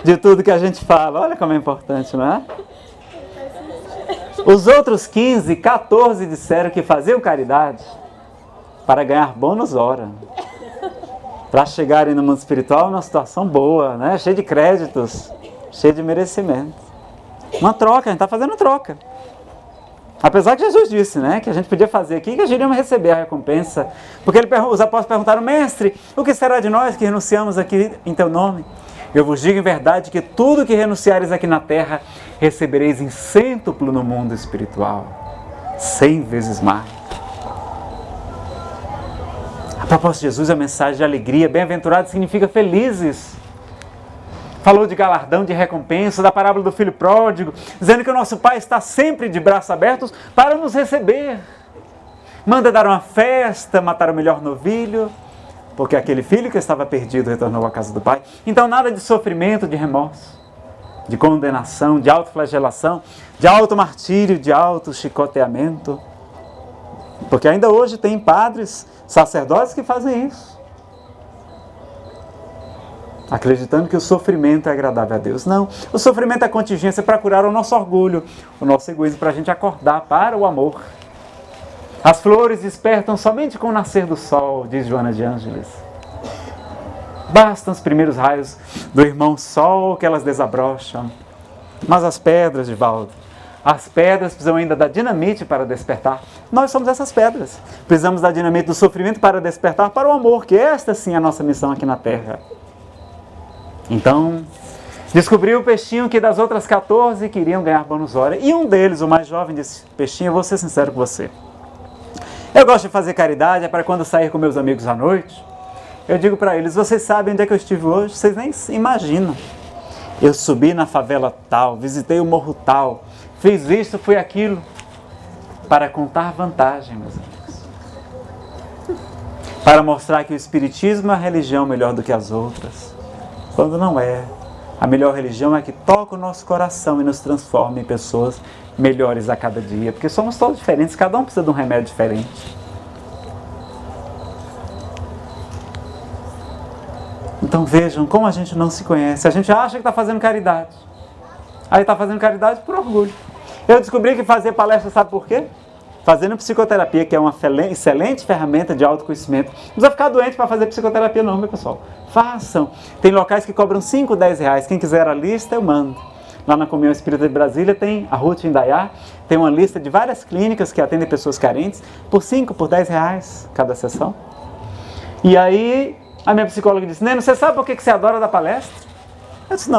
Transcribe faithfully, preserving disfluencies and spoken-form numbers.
de tudo que a gente fala. Olha como é importante, não é? Os outros quinze, quatorze disseram que faziam caridade para ganhar bônus hora. Para chegarem no mundo espiritual numa situação boa, né? Cheia de créditos, cheia de merecimento. Uma troca, a gente está fazendo troca. Apesar que Jesus disse, né, que a gente podia fazer aqui, que a gente iria receber a recompensa. Porque ele, os apóstolos perguntaram, mestre, o que será de nós que renunciamos aqui em teu nome? Eu vos digo em verdade que tudo que renunciares aqui na terra, recebereis em cêntuplo no mundo espiritual. Cem vezes mais. A propósito de Jesus, a mensagem de alegria, bem-aventurados significa felizes. Falou de galardão, de recompensa, da parábola do filho pródigo, dizendo que o nosso Pai está sempre de braços abertos para nos receber. Manda dar uma festa, matar o melhor novilho, porque aquele filho que estava perdido retornou à casa do Pai. Então nada de sofrimento, de remorso, de condenação, de autoflagelação, de automartírio, de autochicoteamento. Porque ainda hoje tem padres, sacerdotes que fazem isso. Acreditando que o sofrimento é agradável a Deus. Não, o sofrimento é contingência para curar o nosso orgulho, o nosso egoísmo, para a gente acordar para o amor. As flores despertam somente com o nascer do sol, diz Joana de Ângeles. Bastam os primeiros raios do irmão sol que elas desabrocham. Mas as pedras, Divaldo, as pedras precisam ainda da dinamite para despertar. Nós somos essas pedras. Precisamos da dinamite do sofrimento para despertar para o amor, que esta sim é a nossa missão aqui na Terra. Então, descobriu o peixinho que das outras quatorze queriam ganhar bônus hora. E um deles, o mais jovem, disse, peixinho, eu vou ser sincero com você. Eu gosto de fazer caridade, é para quando sair com meus amigos à noite. Eu digo para eles, vocês sabem onde é que eu estive hoje? Vocês nem imaginam. Eu subi na favela tal, visitei o morro tal, fiz isso, fui aquilo. Para contar vantagem, meus amigos. Para mostrar que o Espiritismo é a religião melhor do que as outras. Quando não é. A melhor religião é que toca o nosso coração e nos transforma em pessoas melhores a cada dia. Porque somos todos diferentes, cada um precisa de um remédio diferente. Então vejam como a gente não se conhece. A gente acha que está fazendo caridade. Aí está fazendo caridade por orgulho. Eu descobri que fazer palestra, sabe por quê? Fazendo psicoterapia, que é uma excelente ferramenta de autoconhecimento. Não precisa ficar doente para fazer psicoterapia não, meu pessoal. Façam. Tem locais que cobram cinco, dez reais. Quem quiser a lista, eu mando. Lá na Comunhão Espírita de Brasília tem a Ruth Indaiá, tem uma lista de várias clínicas que atendem pessoas carentes, por cinco, por dez reais cada sessão. E aí, a minha psicóloga disse, Neno, você sabe por que você adora dar palestra? Eu disse, não.